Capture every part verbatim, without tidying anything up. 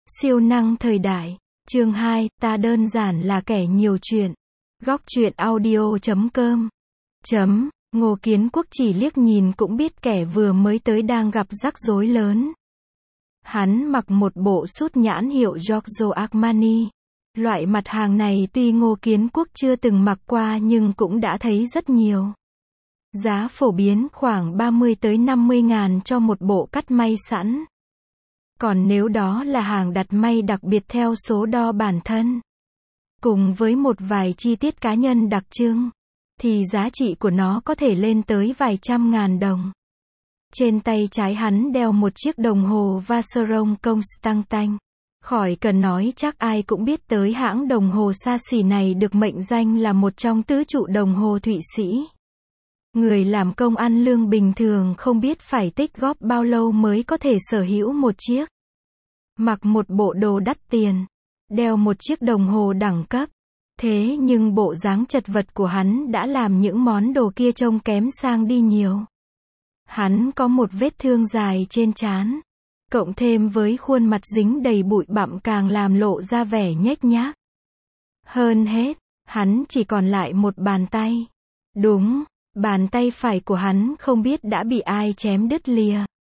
Siêu năng thời đại. Chương hai, ta đơn giản là kẻ nhiều chuyện. Góc truyện audio chấm com. Chấm, Ngô Kiến Quốc chỉ liếc nhìn cũng biết kẻ vừa mới tới đang gặp rắc rối lớn. Hắn mặc một bộ sút nhãn hiệu Giorgio Armani. Loại mặt hàng này tuy Ngô Kiến Quốc chưa từng mặc qua nhưng cũng đã thấy rất nhiều. Giá phổ biến khoảng ba mươi tới năm mươi ngàn cho một bộ cắt may sẵn. Còn nếu đó là hàng đặt may đặc biệt theo số đo bản thân, cùng với một vài chi tiết cá nhân đặc trưng, thì giá trị của nó có thể lên tới vài trăm ngàn đồng. Trên tay trái hắn đeo một chiếc đồng hồ Vacheron Constantin. Khỏi cần nói chắc ai cũng biết tới hãng đồng hồ xa xỉ này được mệnh danh là một trong tứ trụ đồng hồ Thụy Sĩ. Người làm công ăn lương bình thường không biết phải tích góp bao lâu mới có thể sở hữu một chiếc. Mặc một bộ đồ đắt tiền, đeo một chiếc đồng hồ đẳng cấp. Thế nhưng bộ dáng chật vật của hắn đã làm những món đồ kia trông kém sang đi nhiều. Hắn có một vết thương dài trên trán, cộng thêm với khuôn mặt dính đầy bụi bặm càng làm lộ ra vẻ nhếch nhác. Hơn hết, hắn chỉ còn lại một bàn tay. Đúng, bàn tay phải của hắn không biết đã bị ai chém đứt lìa.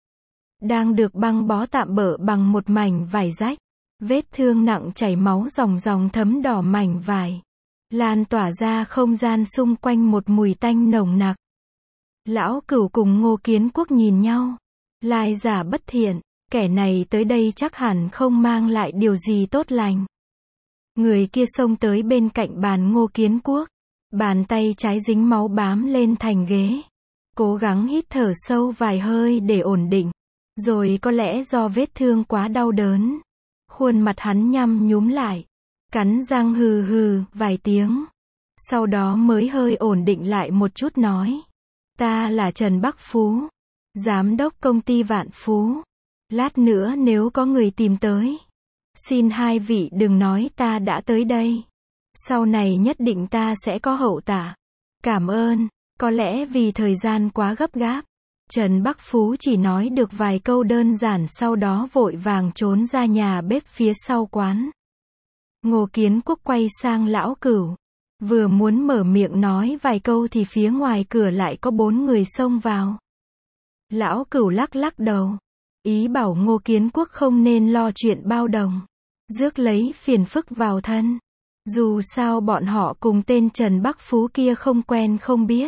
Đang được băng bó tạm bợ bằng một mảnh vải rách. Vết thương nặng chảy máu ròng ròng thấm đỏ mảnh vải. Lan tỏa ra không gian xung quanh một mùi tanh nồng nặc. Lão Cửu cùng Ngô Kiến Quốc nhìn nhau. Lai giả bất thiện, kẻ này tới đây chắc hẳn không mang lại điều gì tốt lành. Người kia xông tới bên cạnh bàn Ngô Kiến Quốc. Bàn tay trái dính máu bám lên thành ghế. Cố gắng hít thở sâu vài hơi để ổn định. Rồi có lẽ do vết thương quá đau đớn, khuôn mặt hắn nhăm nhúm lại, cắn răng hừ hừ vài tiếng. Sau đó mới hơi ổn định lại một chút nói. Ta là Trần Bắc Phú, giám đốc công ty Vạn Phú. Lát nữa nếu có người tìm tới, xin hai vị đừng nói ta đã tới đây. Sau này nhất định ta sẽ có hậu tạ. Cảm ơn. Có lẽ vì thời gian quá gấp gáp, Trần Bắc Phú chỉ nói được vài câu đơn giản sau đó vội vàng trốn ra nhà bếp phía sau quán. Ngô Kiến Quốc quay sang Lão Cửu. Vừa muốn mở miệng nói vài câu thì phía ngoài cửa lại có bốn người xông vào. Lão Cửu lắc lắc đầu. Ý bảo Ngô Kiến Quốc không nên lo chuyện bao đồng. Rước lấy phiền phức vào thân. Dù sao bọn họ cùng tên Trần Bắc Phú kia không quen không biết.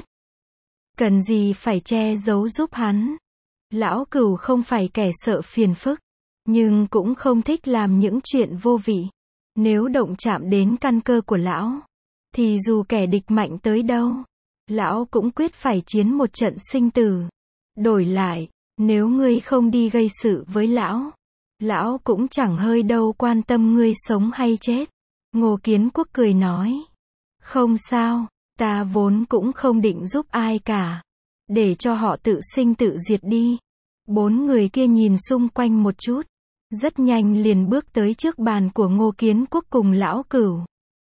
Cần gì phải che giấu giúp hắn. Lão Cửu không phải kẻ sợ phiền phức, nhưng cũng không thích làm những chuyện vô vị. Nếu động chạm đến căn cơ của lão, thì dù kẻ địch mạnh tới đâu, lão cũng quyết phải chiến một trận sinh tử. Đổi lại, nếu ngươi không đi gây sự với lão, lão cũng chẳng hơi đâu quan tâm ngươi sống hay chết. Ngô Kiến Quốc cười nói. Không sao. Ta vốn cũng không định giúp ai cả. Để cho họ tự sinh tự diệt đi. Bốn người kia nhìn xung quanh một chút. Rất nhanh liền bước tới trước bàn của Ngô Kiến Quốc cùng Lão Cửu.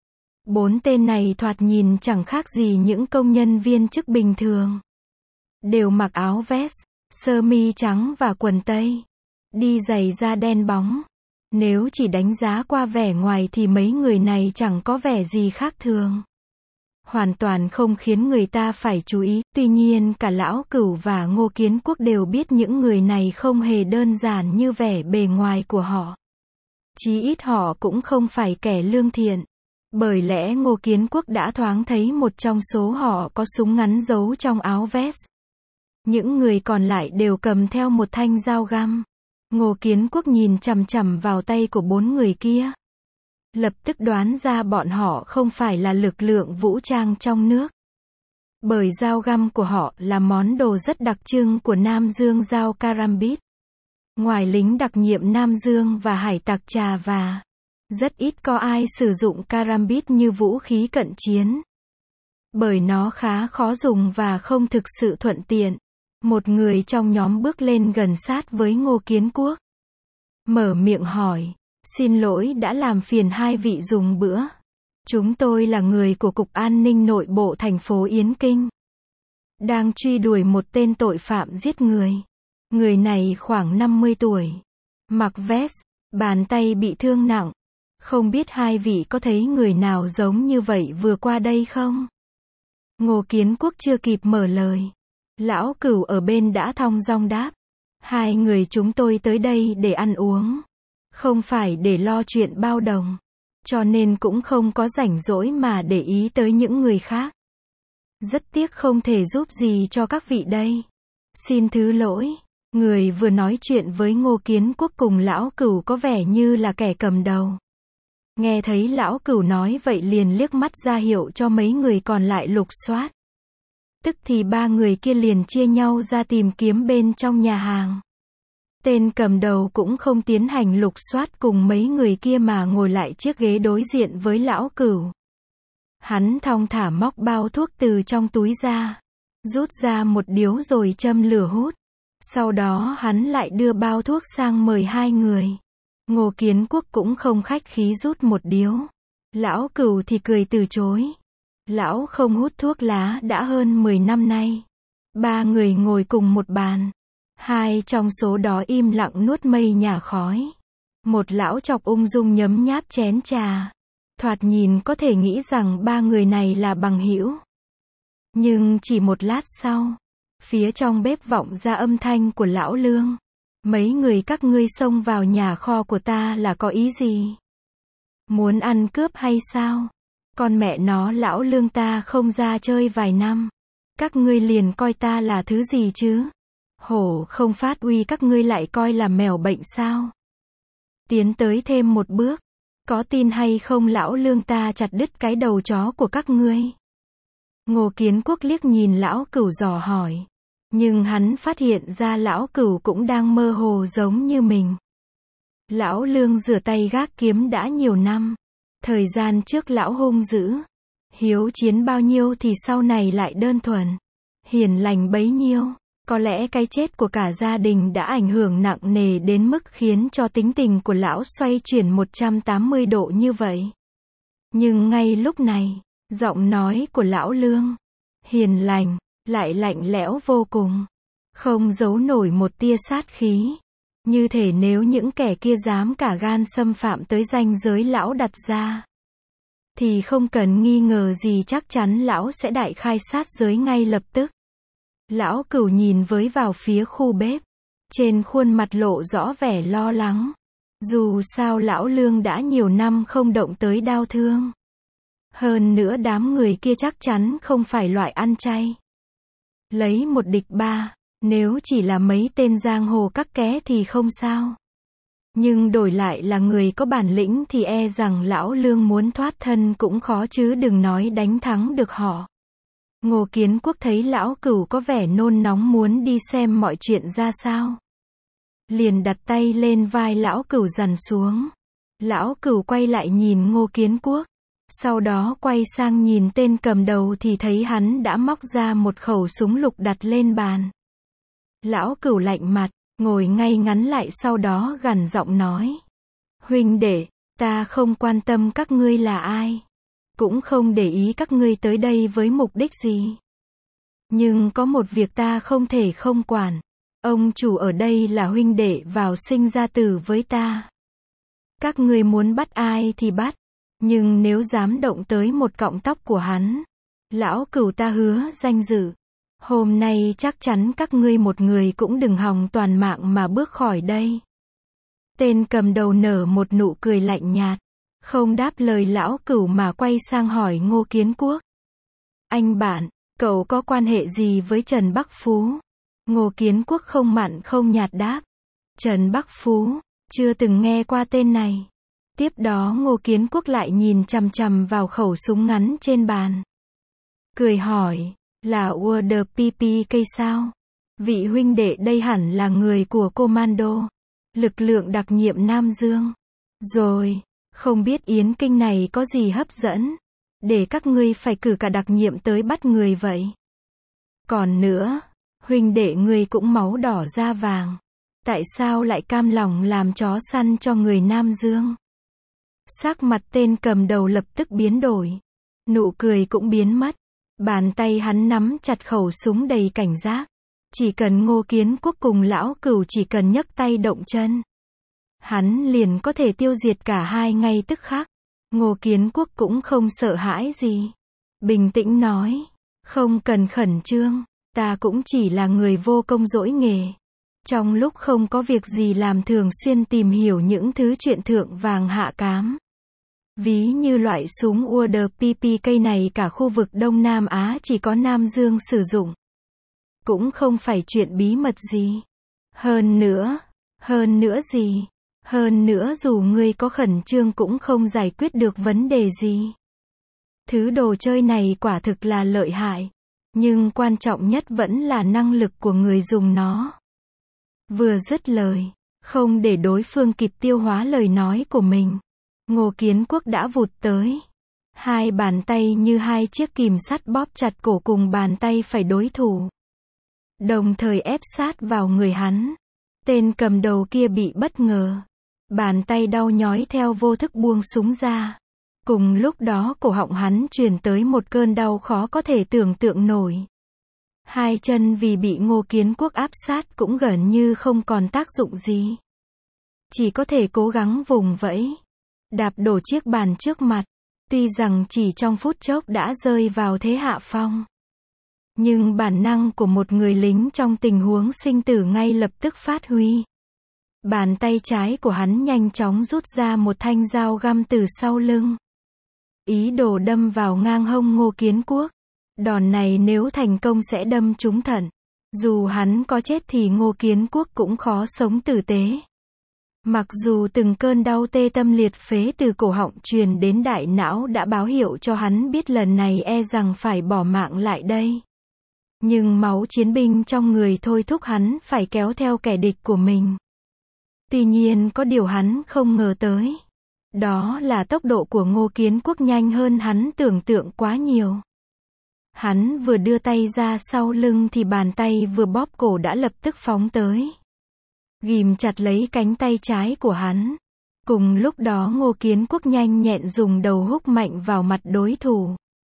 Bốn tên này thoạt nhìn chẳng khác gì những công nhân viên chức bình thường. Đều mặc áo vest, sơ mi trắng và quần tây. Đi giày da đen bóng. Nếu chỉ đánh giá qua vẻ ngoài thì mấy người này chẳng có vẻ gì khác thường. Hoàn toàn không khiến người ta phải chú ý. Tuy nhiên cả Lão Cửu và Ngô Kiến Quốc đều biết những người này không hề đơn giản như vẻ bề ngoài của họ. Chí ít họ cũng không phải kẻ lương thiện. Bởi lẽ Ngô Kiến Quốc đã thoáng thấy một trong số họ có súng ngắn giấu trong áo vest. Những người còn lại đều cầm theo một thanh dao găm. Ngô Kiến Quốc nhìn chằm chằm vào tay của bốn người kia. Lập tức đoán ra bọn họ không phải là lực lượng vũ trang trong nước. Bởi dao găm của họ là món đồ rất đặc trưng của Nam Dương dao Karambit. Ngoài lính đặc nhiệm Nam Dương và hải tặc Trà Và, rất ít có ai sử dụng Karambit như vũ khí cận chiến. Bởi nó khá khó dùng và không thực sự thuận tiện. Một người trong nhóm bước lên gần sát với Ngô Kiến Quốc. Mở miệng hỏi. Xin lỗi đã làm phiền hai vị dùng bữa. Chúng tôi là người của Cục An ninh Nội bộ thành phố Yến Kinh. Đang truy đuổi một tên tội phạm giết người. Người này khoảng năm mươi tuổi. Mặc vest, bàn tay bị thương nặng. Không biết hai vị có thấy người nào giống như vậy vừa qua đây không? Ngô Kiến Quốc chưa kịp mở lời. Lão Cửu ở bên đã thong dong đáp. Hai người chúng tôi tới đây để ăn uống. Không phải để lo chuyện bao đồng. Cho nên cũng không có rảnh rỗi mà để ý tới những người khác. Rất tiếc không thể giúp gì cho các vị đây. Xin thứ lỗi. Người vừa nói chuyện với Ngô Kiến Quốc cùng Lão Cửu có vẻ như là kẻ cầm đầu. Nghe thấy Lão Cửu nói vậy liền liếc mắt ra hiệu cho mấy người còn lại lục soát. Tức thì ba người kia liền chia nhau ra tìm kiếm bên trong nhà hàng. Tên cầm đầu cũng không tiến hành lục soát cùng mấy người kia mà ngồi lại chiếc ghế đối diện với Lão Cửu. Hắn thong thả móc bao thuốc từ trong túi ra, rút ra một điếu rồi châm lửa hút. Sau đó hắn lại đưa bao thuốc sang mời hai người. Ngô Kiến Quốc cũng không khách khí rút một điếu. Lão Cửu thì cười từ chối. Lão không hút thuốc lá đã hơn mười năm nay. Ba người ngồi cùng một bàn. Hai trong số đó im lặng nuốt mây nhả khói. Một lão chọc ung dung nhấm nháp chén trà. Thoạt nhìn có thể nghĩ rằng ba người này là bằng hữu. Nhưng chỉ một lát sau, phía trong bếp vọng ra âm thanh của lão Lương. Mấy người các ngươi xông vào nhà kho của ta là có ý gì? Muốn ăn cướp hay sao? Con mẹ nó lão Lương ta không ra chơi vài năm. Các ngươi liền coi ta là thứ gì chứ? Hổ không phát uy các ngươi lại coi là mèo bệnh sao? Tiến tới thêm một bước. Có tin hay không lão Lương ta chặt đứt cái đầu chó của các ngươi? Ngô Kiến Quốc liếc nhìn Lão Cửu dò hỏi. Nhưng hắn phát hiện ra Lão Cửu cũng đang mơ hồ giống như mình. Lão Lương rửa tay gác kiếm đã nhiều năm. Thời gian trước lão hung dữ. Hiếu chiến bao nhiêu thì sau này lại đơn thuần. Hiền lành bấy nhiêu. Có lẽ cái chết của cả gia đình đã ảnh hưởng nặng nề đến mức khiến cho tính tình của lão xoay chuyển một trăm tám mươi độ như vậy. Nhưng ngay lúc này, giọng nói của lão Lương, hiền lành, lại lạnh lẽo vô cùng. Không giấu nổi một tia sát khí. Như thể nếu những kẻ kia dám cả gan xâm phạm tới ranh giới lão đặt ra. Thì không cần nghi ngờ gì chắc chắn lão sẽ đại khai sát giới ngay lập tức. Lão Cửu nhìn với vào phía khu bếp. Trên khuôn mặt lộ rõ vẻ lo lắng. Dù sao lão Lương đã nhiều năm không động tới đao thương. Hơn nữa đám người kia chắc chắn không phải loại ăn chay. Lấy một địch ba, nếu chỉ là mấy tên giang hồ các ké thì không sao. Nhưng đổi lại là người có bản lĩnh thì e rằng lão Lương muốn thoát thân cũng khó chứ đừng nói đánh thắng được họ. Ngô Kiến Quốc thấy Lão Cửu có vẻ nôn nóng muốn đi xem mọi chuyện ra sao. Liền đặt tay lên vai Lão Cửu dằn xuống. Lão Cửu quay lại nhìn Ngô Kiến Quốc. Sau đó quay sang nhìn tên cầm đầu thì thấy hắn đã móc ra một khẩu súng lục đặt lên bàn. Lão Cửu lạnh mặt, ngồi ngay ngắn lại sau đó gằn giọng nói. Huynh đệ, ta không quan tâm các ngươi là ai. Cũng không để ý các ngươi tới đây với mục đích gì. Nhưng có một việc ta không thể không quản. Ông chủ ở đây là huynh đệ vào sinh ra tử với ta. Các ngươi muốn bắt ai thì bắt. Nhưng nếu dám động tới một cọng tóc của hắn, Lão Cửu ta hứa danh dự. Hôm nay chắc chắn các ngươi một người cũng đừng hòng toàn mạng mà bước khỏi đây. Tên cầm đầu nở một nụ cười lạnh nhạt. Không đáp lời Lão Cửu mà quay sang hỏi Ngô Kiến Quốc. Anh bạn, cậu có quan hệ gì với Trần Bắc Phú? Ngô Kiến Quốc không mặn không nhạt đáp. Trần Bắc Phú, chưa từng nghe qua tên này. Tiếp đó Ngô Kiến Quốc lại nhìn chằm chằm vào khẩu súng ngắn trên bàn. Cười hỏi, là World pê pê ca sao? Vị huynh đệ đây hẳn là người của Commando, lực lượng đặc nhiệm Nam Dương. Rồi, không biết Yến Kinh này có gì hấp dẫn, để các ngươi phải cử cả đặc nhiệm tới bắt người vậy. Còn nữa, huynh đệ ngươi cũng máu đỏ da vàng. Tại sao lại cam lòng làm chó săn cho người Nam Dương? Sắc mặt tên cầm đầu lập tức biến đổi. Nụ cười cũng biến mất. Bàn tay hắn nắm chặt khẩu súng đầy cảnh giác. Chỉ cần Ngô Kiến Quốc cùng Lão Cửu chỉ cần nhấc tay động chân. hắn liền có thể tiêu diệt cả hai ngay tức khắc. Ngô Kiến Quốc cũng không sợ hãi gì. Bình tĩnh nói, không cần khẩn trương, ta cũng chỉ là người vô công dỗi nghề. Trong lúc không có việc gì làm thường xuyên tìm hiểu những thứ chuyện thượng vàng hạ cám. Ví như loại súng u a đê pê pê ca này cả khu vực Đông Nam Á chỉ có Nam Dương sử dụng. Cũng không phải chuyện bí mật gì. Hơn nữa, hơn nữa gì? Hơn nữa dù ngươi có khẩn trương cũng không giải quyết được vấn đề gì. Thứ đồ chơi này quả thực là lợi hại. Nhưng quan trọng nhất vẫn là năng lực của người dùng nó. Vừa dứt lời, không để đối phương kịp tiêu hóa lời nói của mình, Ngô Kiến Quốc đã vụt tới. Hai bàn tay như hai chiếc kìm sắt bóp chặt cổ cùng bàn tay phải đối thủ. Đồng thời ép sát vào người hắn. Tên cầm đầu kia bị bất ngờ. Bàn tay đau nhói theo vô thức buông súng ra. Cùng lúc đó cổ họng hắn truyền tới một cơn đau khó có thể tưởng tượng nổi. Hai chân vì bị Ngô Kiến Quốc áp sát cũng gần như không còn tác dụng gì. Chỉ có thể cố gắng vùng vẫy. Đạp đổ chiếc bàn trước mặt. Tuy rằng chỉ trong phút chốc đã rơi vào thế hạ phong. Nhưng bản năng của một người lính trong tình huống sinh tử ngay lập tức phát huy. Bàn tay trái của hắn nhanh chóng rút ra một thanh dao găm từ sau lưng. Ý đồ đâm vào ngang hông Ngô Kiến Quốc. Đòn này nếu thành công sẽ đâm trúng thận. Dù hắn có chết thì Ngô Kiến Quốc cũng khó sống tử tế. Mặc dù từng cơn đau tê tâm liệt phế từ cổ họng truyền đến đại não đã báo hiệu cho hắn biết lần này e rằng phải bỏ mạng lại đây. Nhưng máu chiến binh trong người thôi thúc hắn phải kéo theo kẻ địch của mình. Tuy nhiên có điều hắn không ngờ tới. Đó là tốc độ của Ngô Kiến Quốc nhanh hơn hắn tưởng tượng quá nhiều. Hắn vừa đưa tay ra sau lưng thì bàn tay vừa bóp cổ đã lập tức phóng tới. Ghìm chặt lấy cánh tay trái của hắn. Cùng lúc đó Ngô Kiến Quốc nhanh nhẹn dùng đầu húc mạnh vào mặt đối thủ.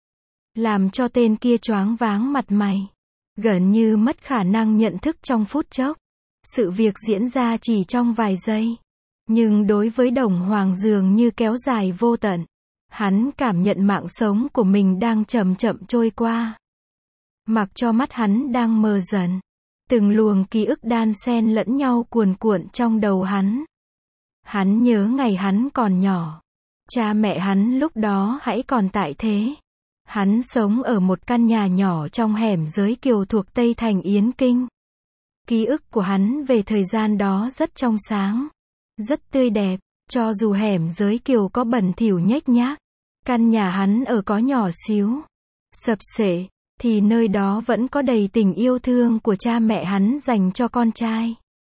Làm cho tên kia choáng váng mặt mày. Gần như mất khả năng nhận thức trong phút chốc. Sự việc diễn ra chỉ trong vài giây. Nhưng đối với Đồng Hoàng dường như kéo dài vô tận. Hắn cảm nhận mạng sống của mình đang chậm chậm trôi qua. Mặc cho mắt hắn đang mờ dần. Từng luồng ký ức đan xen lẫn nhau cuồn cuộn trong đầu hắn. Hắn nhớ ngày hắn còn nhỏ. Cha mẹ hắn lúc đó hãy còn tại thế. Hắn sống ở một căn nhà nhỏ trong hẻm Giới Kiều thuộc Tây Thành Yến Kinh. Ký ức của hắn về thời gian đó rất trong sáng. Rất tươi đẹp. Cho dù hẻm Giới Kiều có bẩn thỉu nhếch nhác. Căn nhà hắn ở có nhỏ xíu. Sập xệ. Thì nơi đó vẫn có đầy tình yêu thương của cha mẹ hắn dành cho con trai.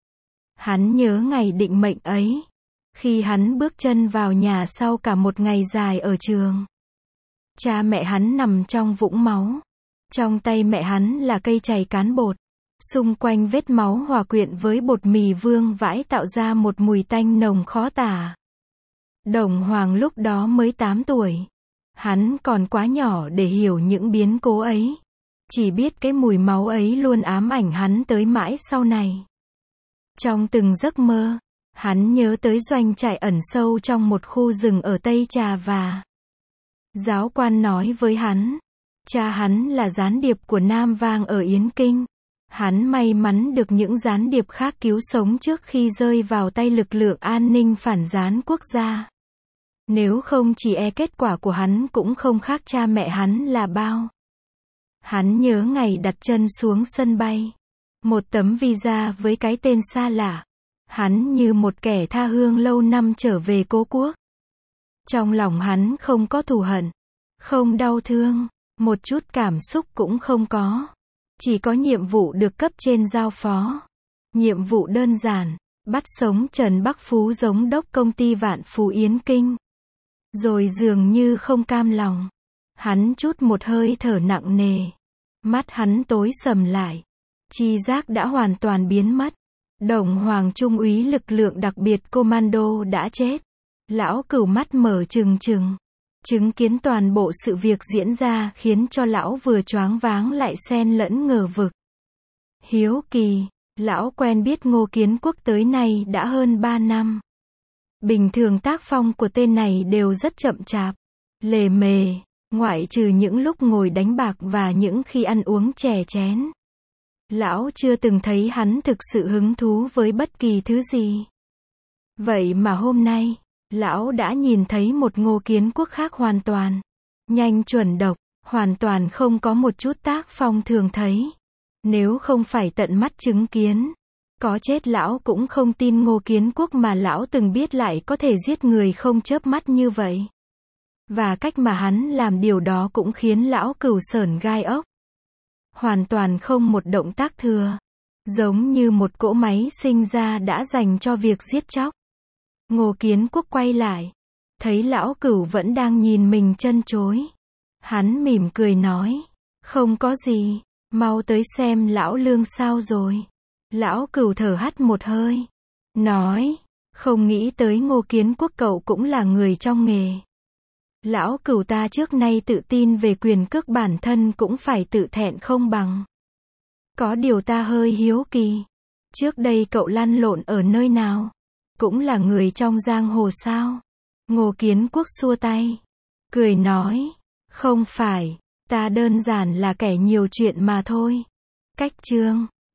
Hắn nhớ ngày định mệnh ấy. Khi hắn bước chân vào nhà sau cả một ngày dài ở trường. Cha mẹ hắn nằm trong vũng máu. Trong tay mẹ hắn là cây chày cán bột. Xung quanh vết máu hòa quyện với bột mì vương vãi tạo ra một mùi tanh nồng khó tả. Đồng Hoàng lúc đó mới tám tuổi. Hắn còn quá nhỏ để hiểu những biến cố ấy. Chỉ biết cái mùi máu ấy luôn ám ảnh hắn tới mãi sau này. Trong từng giấc mơ, hắn nhớ tới doanh trại ẩn sâu trong một khu rừng ở Tây Trà và giáo quan nói với hắn, cha hắn là gián điệp của Nam Vang ở Yến Kinh. Hắn may mắn được những gián điệp khác cứu sống trước khi rơi vào tay lực lượng an ninh phản gián quốc gia. Nếu không chỉ e kết quả của hắn cũng không khác cha mẹ hắn là bao. Hắn nhớ ngày đặt chân xuống sân bay. Một tấm visa với cái tên xa lạ. Hắn như một kẻ tha hương lâu năm trở về cố quốc. Trong lòng hắn không có thù hận, không đau thương, một chút cảm xúc cũng không có. Chỉ có nhiệm vụ được cấp trên giao phó. Nhiệm vụ đơn giản, bắt sống Trần Bắc Phú giám đốc công ty Vạn Phú Yến Kinh. Rồi dường như không cam lòng. Hắn trút một hơi thở nặng nề. Mắt hắn tối sầm lại. Tri giác đã hoàn toàn biến mất. Đồng Hoàng trung úy lực lượng đặc biệt commando đã chết. Lão Cửu mắt mở trừng trừng. Chứng kiến toàn bộ sự việc diễn ra khiến cho lão vừa choáng váng lại xen lẫn ngờ vực. Hiếu kỳ, lão quen biết Ngô Kiến Quốc tới nay đã hơn ba năm. Bình thường tác phong của tên này đều rất chậm chạp, lề mề, ngoại trừ những lúc ngồi đánh bạc và những khi ăn uống chè chén. Lão chưa từng thấy hắn thực sự hứng thú với bất kỳ thứ gì. Vậy mà hôm nay, lão đã nhìn thấy một Ngô Kiến Quốc khác hoàn toàn. Nhanh chuẩn độc, hoàn toàn không có một chút tác phong thường thấy. Nếu không phải tận mắt chứng kiến, có chết lão cũng không tin Ngô Kiến Quốc mà lão từng biết lại có thể giết người không chớp mắt như vậy. Và cách mà hắn làm điều đó cũng khiến lão Cửu sởn gai ốc. Hoàn toàn không một động tác thừa. Giống như một cỗ máy sinh ra đã dành cho việc giết chóc. Ngô Kiến Quốc quay lại. Thấy lão Cửu vẫn đang nhìn mình chân chối. Hắn mỉm cười nói. Không có gì. Mau tới xem lão Lương sao rồi. Lão Cửu thở hắt một hơi. Nói. Không nghĩ tới Ngô Kiến Quốc cậu cũng là người trong nghề. Lão Cửu ta trước nay tự tin về quyền cước bản thân cũng phải tự thẹn không bằng. Có điều ta hơi hiếu kỳ. Trước đây cậu lăn lộn ở nơi nào? Cũng là người trong giang hồ sao? Ngô Kiến Quốc xua tay. Cười nói. Không phải. Ta đơn giản là kẻ nhiều chuyện mà thôi. Cách chương.